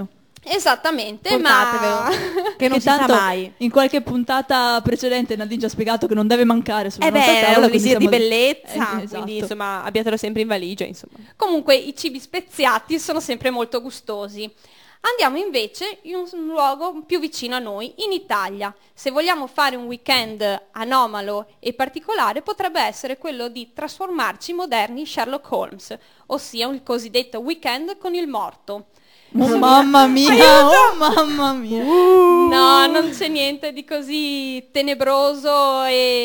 Esattamente, Portatevelo, che non Che si sa tanto mai. in qualche puntata precedente Nadine ci ha spiegato che non deve mancare sulla Eh nostra beh, è tavola, un quindi elisir di siamo- bellezza, esatto. quindi insomma abbiatelo sempre in valigia, insomma. Comunque i cibi speziati sono sempre molto gustosi. Andiamo invece in un luogo più vicino a noi, in Italia. Se vogliamo fare un weekend anomalo e particolare, potrebbe essere quello di trasformarci in moderni Sherlock Holmes, ossia il cosiddetto weekend con il morto. Oh mamma mia, oh mamma mia. No, non c'è niente di così tenebroso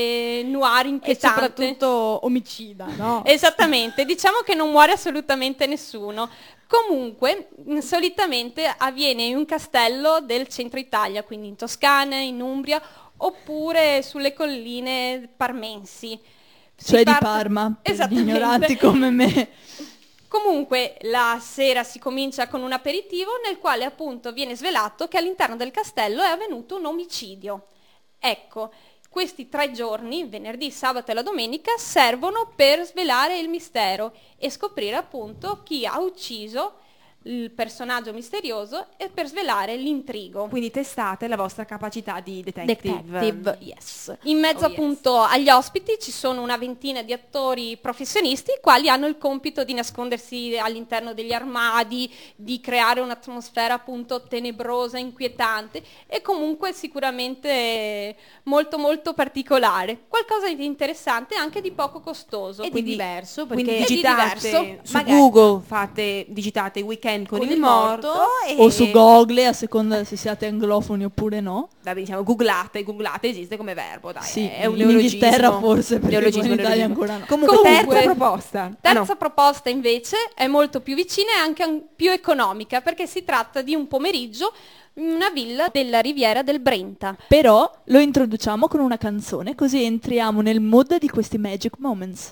e noir E inquietante. soprattutto omicida, no? Esattamente, diciamo che non muore assolutamente nessuno. Comunque, solitamente avviene in un castello del centro Italia, quindi in Toscana, in Umbria, oppure sulle colline parmensi. Si Cioè di parte- Parma, per gli Esattamente. ignoranti come me. Comunque la sera si comincia con un aperitivo nel quale appunto viene svelato che all'interno del castello è avvenuto un omicidio. Ecco, questi 3 giorni, venerdì, sabato e la domenica, servono per svelare il mistero e scoprire appunto chi ha ucciso il personaggio misterioso e per svelare l'intrigo. Quindi testate la vostra capacità di detective. Detective, yes. In mezzo Oh, yes. appunto agli ospiti ci sono una ventina di attori professionisti, i quali hanno il compito di nascondersi all'interno degli armadi, di creare un'atmosfera appunto tenebrosa, inquietante e comunque sicuramente molto molto particolare. Qualcosa di interessante e anche di poco costoso. E di diverso, perché Quindi è di digitate diverso. su Magari- Google, digitate weekend con il morto e O su Google, a seconda se siate anglofoni oppure no. vabbè, diciamo googlate esiste come verbo, dai, Sì, è un in neologismo. Inghilterra forse, perché Neologismo, poi in Italia neologismo. ancora no. Comunque, Comunque, terza proposta. Ah, Terza no. proposta invece è molto più vicina e anche più economica perché si tratta di un pomeriggio in una villa della Riviera del Brenta. Però lo introduciamo con una canzone, così entriamo nel mood di questi Magic Moments.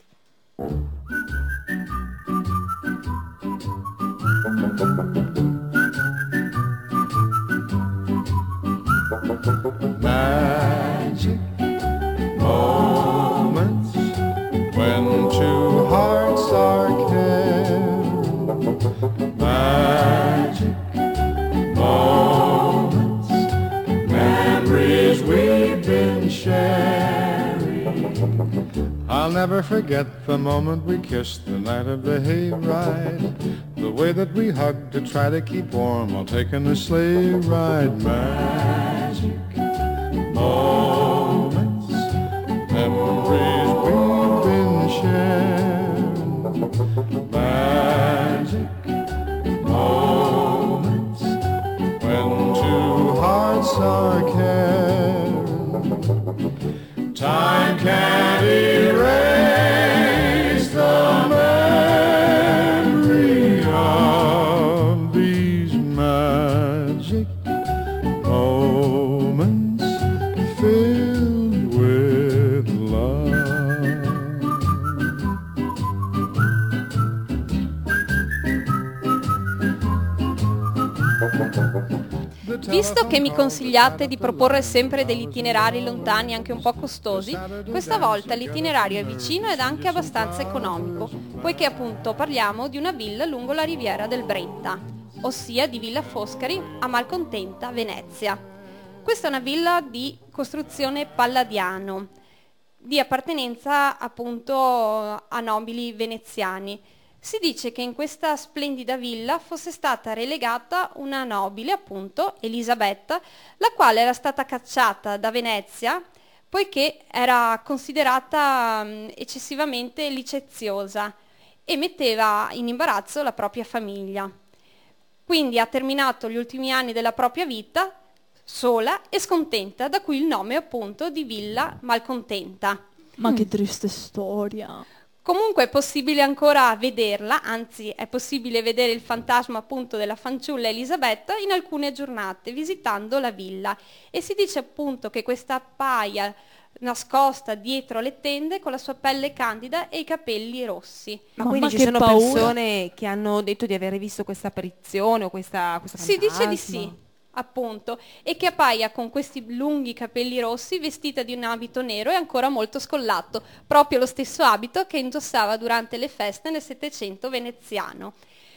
Magic moments when two hearts are caring. Magic moments, memories we've been sharing. I'll never forget the moment we kissed the night of the hayride. The way that we hugged to try to keep warm while taking the sleigh ride. Magic moments, memories we've been sharing. Magic moments when two hearts are caring. Time can't erase the memory of these magic moments filled with love. Visto che mi consigliate di proporre sempre degli itinerari lontani anche un po' costosi, questa volta l'itinerario è vicino ed anche abbastanza economico, poiché appunto parliamo di una villa lungo la riviera del Brenta, ossia di Villa Foscari a Malcontenta, Venezia. Questa è una villa di costruzione palladiano, di appartenenza appunto a nobili veneziani. Si dice che in questa splendida villa fosse stata relegata una nobile, appunto, Elisabetta, la quale era stata cacciata da Venezia poiché era considerata eccessivamente licenziosa e metteva in imbarazzo la propria famiglia. Quindi ha terminato gli ultimi anni della propria vita sola e scontenta, da cui il nome appunto di Villa Malcontenta. Ma che triste storia. Comunque è possibile ancora vederla, anzi è possibile vedere il fantasma appunto della fanciulla Elisabetta in alcune giornate visitando la villa, e si dice appunto che questa appaia nascosta dietro le tende con la sua pelle candida e i capelli rossi. Ma Mamma, quindi ci che sono paura. persone che hanno detto di aver visto questa apparizione o questa Si dice di fantasma? sì, appunto, e che appaia con questi lunghi capelli rossi, vestita di un abito nero e ancora molto scollato, proprio lo stesso abito che indossava durante le feste nel Settecento veneziano.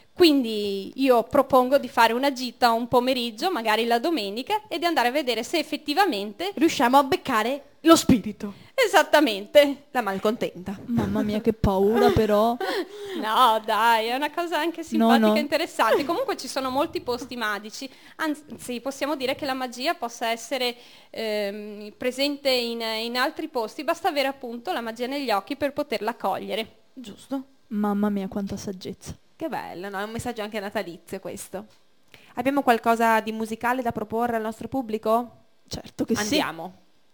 Quindi io propongo di fare una gita un pomeriggio, magari la domenica, e di andare a vedere se effettivamente... Riusciamo a beccare lo spirito. Esattamente. La malcontenta. Mamma mia, che paura però. No, dai, è una cosa anche simpatica no. e interessante. Comunque ci sono molti posti magici, anzi possiamo dire che la magia possa essere presente in altri posti, basta avere appunto la magia negli occhi per poterla cogliere. Giusto? Mamma mia, quanta saggezza. Che bello, no? È un messaggio anche natalizio questo. Abbiamo qualcosa di musicale da proporre al nostro pubblico? Certo che sì. Andiamo.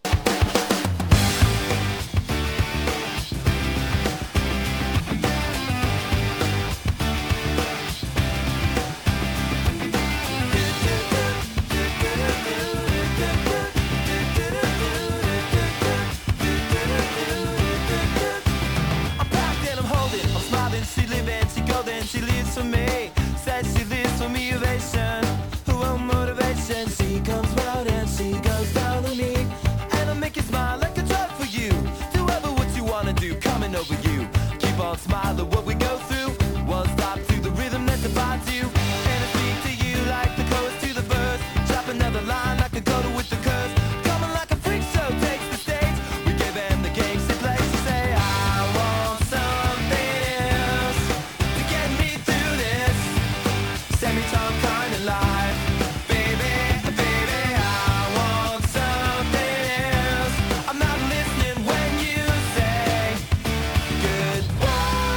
I'm packed and I'm holding, I'm smiling, she living, she golden, she lives for me. Says she lives for me, ovation, her own motivation. She comes round and she goes down on me, and I make you smile like a drug for you. Do ever what you wanna do, coming over you. Keep on smiling, what we go through. One stop to the rhythm that defines you, and I speak to you like the chorus to the verse. Drop another line like a coda with the curse. Coming like a freak show takes the stage. We give them the games they play. She say I want something else to get me through this semi-time kind of life. Baby, baby, I want something else. I'm not listening when you say goodbye.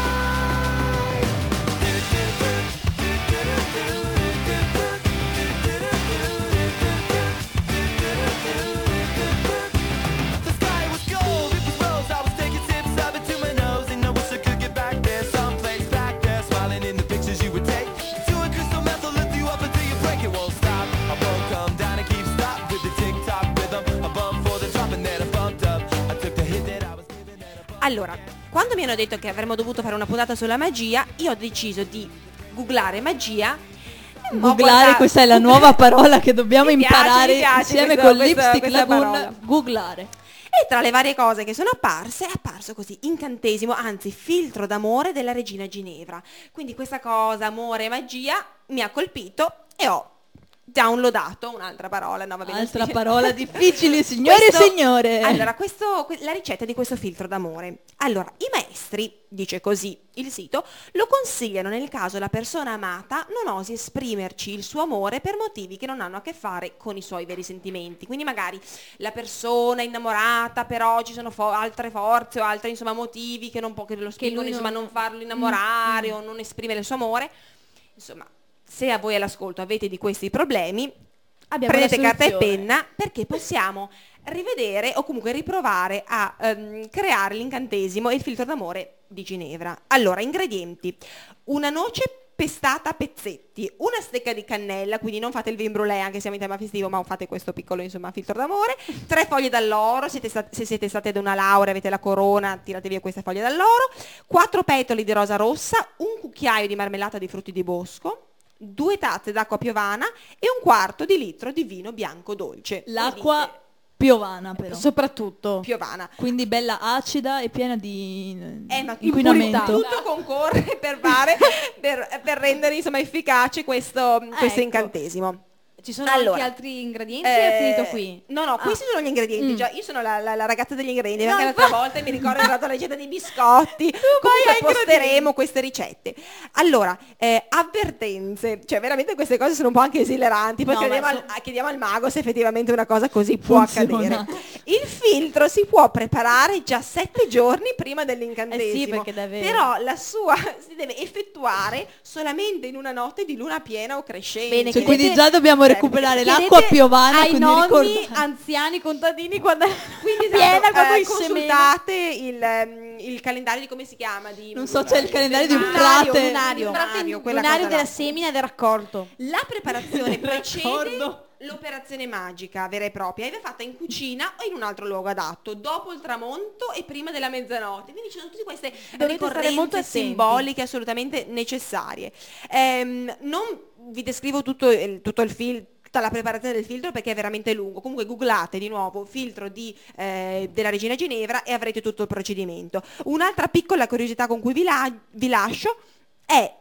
The sky was gold, it was rose, I was taking sips of it to my nose, and I wish I could get back there, someplace back there, smiling in the pictures you would take. To a crystal method, lift you up until you break, it won't stop. I won't come down and keep stop with the tick-tock rhythm. I bump for the drop and then I bumped up. I took the hit that I was giving and I bumped. Allora, quando mi hanno detto che avremmo dovuto fare una puntata sulla magia, io ho deciso di googlare magia. Ho Googlare, guardato- questa è la nuova parola che dobbiamo Mi piace, imparare mi piace insieme questo- con questa- Lipstick questa Lagoon. parola. Googlare. E tra le varie cose che sono apparse, è apparso così, incantesimo, anzi filtro d'amore della regina Ginevra. Quindi questa cosa, amore e magia, mi ha colpito e ho downloadato un'altra parola. No, va bene, Altra sì. parola difficile, signore Questo- e signore. Allora, la ricetta di questo filtro d'amore. Allora, i maestri, dice così il sito, lo consigliano nel caso la persona amata non osi esprimerci il suo amore per motivi che non hanno a che fare con i suoi veri sentimenti. Quindi magari la persona innamorata, però ci sono altre forze o altri insomma motivi che non può che lo spingono lui insomma non- a non farlo innamorare o non esprimere il suo amore. Insomma, se a voi all'ascolto avete di questi problemi, Abbiamo prendete la carta e soluzione. penna, perché possiamo rivedere o comunque riprovare a creare l'incantesimo e il filtro d'amore di Ginevra. Allora, ingredienti: una noce pestata a pezzetti, una stecca di cannella, quindi non fate il vin brûlé anche se siamo in tema festivo, ma fate questo piccolo insomma filtro d'amore, 3 foglie d'alloro, se siete state ad una laurea, avete la corona, tirate via queste foglie d'alloro, 4 petoli di rosa rossa, un cucchiaio di marmellata di frutti di bosco, 2 tazze d'acqua piovana e 1/4 di litro di vino bianco dolce. L'acqua Dite, piovana però. Soprattutto. piovana. Quindi bella acida e piena di Ma inquinamento. tutto concorre per rendere insomma efficace questo Ecco. incantesimo. Ci sono Allora, anche altri ingredienti? È finito qui? No, questi sono gli ingredienti. Già, io sono la ragazza degli ingredienti, No, anche l'altra volta mi ricordo la ricetta di biscotti. Comunque posteremo queste ricette. Allora, avvertenze, cioè veramente queste cose sono un po' anche esileranti, poi No, chiediamo al mago se effettivamente una cosa così può Funziona. accadere. Il filtro si può preparare già 7 giorni prima dell'incantesimo. sì, perché deve- Però la sua si deve effettuare solamente in una notte di luna piena o crescente. Bene, Cioè, chiedete- quindi già dobbiamo recuperare Chiedete l'acqua piovana, ai quindi nonni, ricordate. anziani, contadini, quando Quindi piena, quando i consultate il calendario di come si chiama di Non so, c'è il calendario di un lunario, frate. lunario, quella lunario cosa là. della semina e del raccolto. La preparazione precede D'accordo. l'operazione magica vera e propria e va fatta in cucina o in un altro luogo adatto, dopo il tramonto e prima della mezzanotte. Quindi ci sono tutte queste Dovete stare molto ricorrenze attenti. simboliche assolutamente necessarie. Non vi descrivo tutto il film, tutta la preparazione del filtro perché è veramente lungo. Comunque googlate di nuovo filtro della regina Ginevra e avrete tutto il procedimento. Un'altra piccola curiosità con cui vi lascio è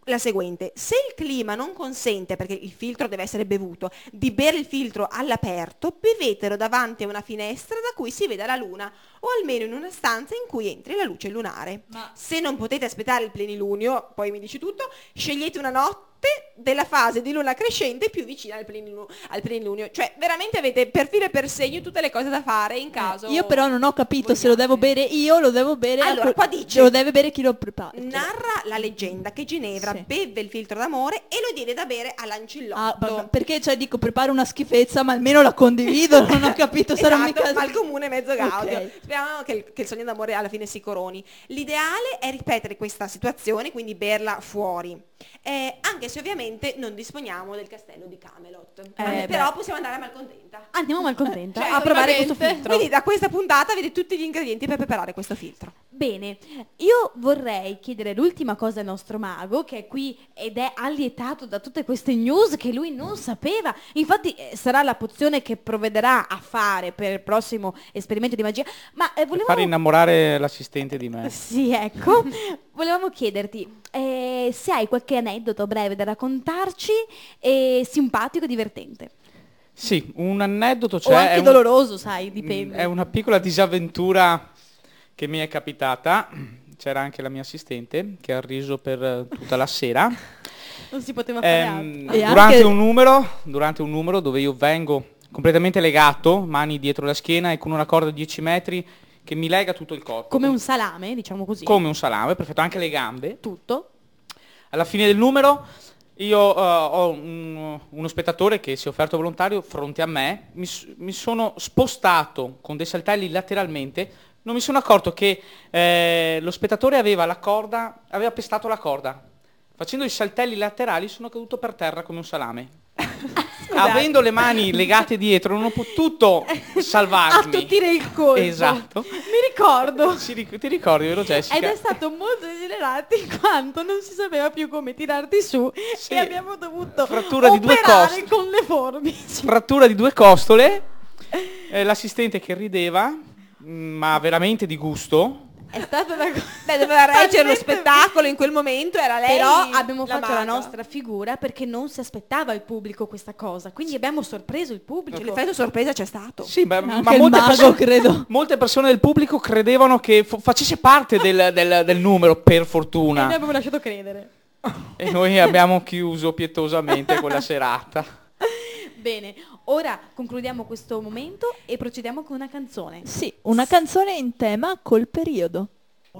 la seguente: se il clima non consente, perché il filtro deve essere bevuto, di bere il filtro all'aperto, bevetelo davanti a una finestra da cui si veda la luna, o almeno in una stanza in cui entri la luce lunare. Se non potete aspettare il plenilunio, poi mi dici tutto, scegliete una notte della fase di luna crescente più vicina al plenilunio. Cioè veramente avete per filo e per segno tutte le cose da fare in caso. Io però non ho capito se lo devo bere io, lo devo bere Allora, qua dice, lo deve bere chi lo prepara. narra la leggenda che Ginevra Sì. bevve il filtro d'amore e lo diede da bere a Lancillotto. Perché cioè dico preparo una schifezza ma almeno la condivido, non ho capito, sarà Esatto, mica ma il comune mezzo gaudio. Ok. Speriamo che il sogno d'amore alla fine si coroni. L'ideale è ripetere questa situazione, quindi berla fuori. Anche se ovviamente non disponiamo del castello di Camelot. Però possiamo andare a Malcontenta. Andiamo malcontenta Cioè, a provare questo ovviamente. filtro. Quindi da questa puntata avete tutti gli ingredienti per preparare questo filtro. Bene, io vorrei chiedere l'ultima cosa al nostro mago, che è qui ed è allietato da tutte queste news che lui non sapeva. Infatti sarà la pozione che provvederà a fare per il prossimo esperimento di magia. Ma volevamo... Fare innamorare l'assistente di me. Sì, ecco. Volevamo chiederti se hai qualche aneddoto breve da raccontarci, simpatico e divertente. Sì, un aneddoto, O cioè anche doloroso, sai, dipende. è una piccola disavventura che mi è capitata. C'era anche la mia assistente che ha riso per tutta la sera. Non si poteva fare altro. E Durante anche- un numero dove io vengo completamente legato, mani dietro la schiena e con una corda di 10 metri che mi lega tutto il corpo. Come un salame, diciamo così. Come un salame, perfetto, anche le gambe. Tutto. Alla fine del numero io ho uno spettatore che si è offerto volontario fronte a me, mi sono spostato con dei saltelli lateralmente, non mi sono accorto che lo spettatore aveva pestato la corda. Facendo i saltelli laterali sono caduto per terra come un salame. Avendo le mani legate dietro non ho potuto salvarmi. A tutire il colpo. Esatto. Mi ricordo. Ti ricordi, vero Jessica? Ed è stato molto degenerante in quanto non si sapeva più come tirarti su Sì. e abbiamo dovuto Frattura di due operare coste. con le forbici. Frattura di 2 costole, l'assistente che rideva, ma veramente di gusto. È stata una cosa... Beh, doveva reggere lo talmente- spettacolo in quel momento, era lei. Però abbiamo fatto la maga. nostra figura perché non si aspettava il pubblico questa cosa, quindi abbiamo sorpreso il pubblico. L'effetto sorpresa c'è stato. Sì, ma Anche il molte, mago, credo. molte persone del pubblico credevano che facesse parte del numero, per E noi fortuna. abbiamo lasciato credere. E noi abbiamo chiuso pietosamente quella serata. Bene, ora concludiamo questo momento e procediamo con una canzone. Sì, una canzone in tema col periodo.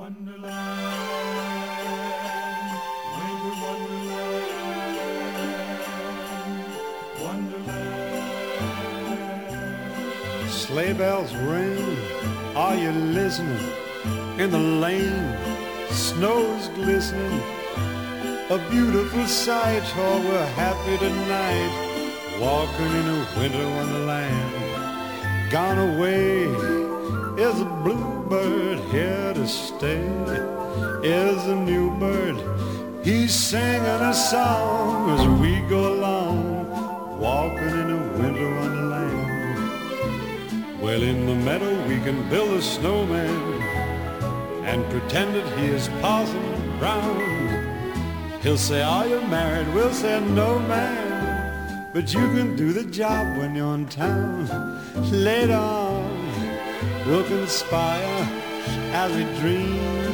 Sleigh bells ring, are you listening? In the lane, snow's glistening. A beautiful sight, oh, we're happy tonight, walking in a winter wonderland. Gone away is a bluebird, here to stay is a new bird. He's singing a song as we go along, walking in a winter wonderland. Well, in the meadow we can build a snowman and pretend that he is Parson Brown. He'll say, are you married? We'll say, no, man. But you can do the job when you're in town. Later on, we'll conspire as we dream.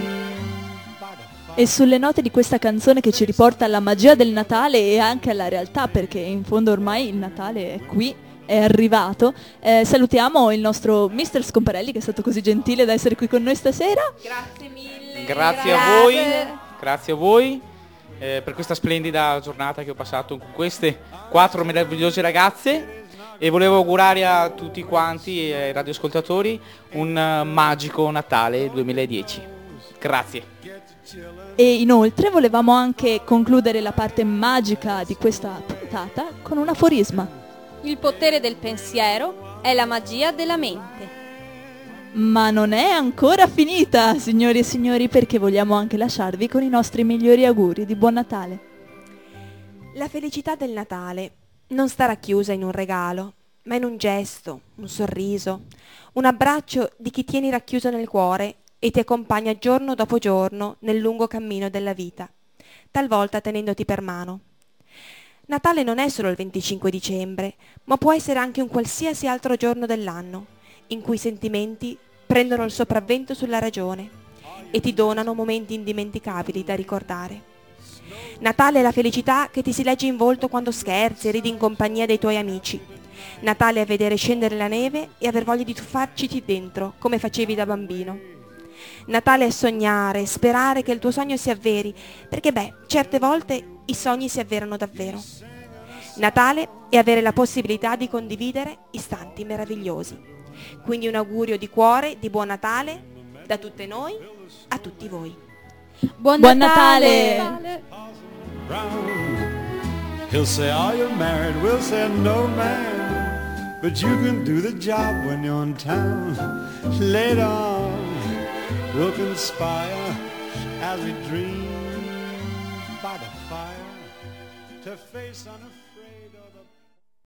E sulle note di questa canzone che ci riporta alla magia del Natale e anche alla realtà, perché in fondo ormai il Natale è qui, è arrivato, salutiamo il nostro Mister Scomparelli che è stato così gentile da essere qui con noi stasera. Grazie mille. Grazie a voi per questa splendida giornata che ho passato con queste 4 meravigliose ragazze, e volevo augurare a tutti quanti ai radioascoltatori un magico Natale 2010. Grazie. E inoltre volevamo anche concludere la parte magica di questa puntata con un aforisma. Il potere del pensiero è la magia della mente. Ma non è ancora finita, signori e signori, perché vogliamo anche lasciarvi con i nostri migliori auguri di buon Natale. La felicità del Natale non sta racchiusa in un regalo, ma in un gesto, un sorriso, un abbraccio di chi tieni racchiuso nel cuore e ti accompagna giorno dopo giorno nel lungo cammino della vita. talvolta tenendoti per mano. Natale non è solo il 25 dicembre, ma può essere anche un qualsiasi altro giorno dell'anno, in cui i sentimenti prendono il sopravvento sulla ragione e ti donano momenti indimenticabili da ricordare. Natale è la felicità che ti si legge in volto quando scherzi e ridi in compagnia dei tuoi amici. Natale è vedere scendere la neve e aver voglia di tuffarciti dentro, come facevi da bambino. Natale è sognare, sperare che il tuo sogno si avveri, perché certe volte i sogni si avverano davvero. Natale è avere la possibilità di condividere istanti meravigliosi. Quindi un augurio di cuore di buon Natale da tutte noi a tutti voi. Buon Natale! He'll say, are you married? We'll say, no, man. But you can do the job when you're in town. Later on, we'll conspire as we dream by the fire to face unafraid.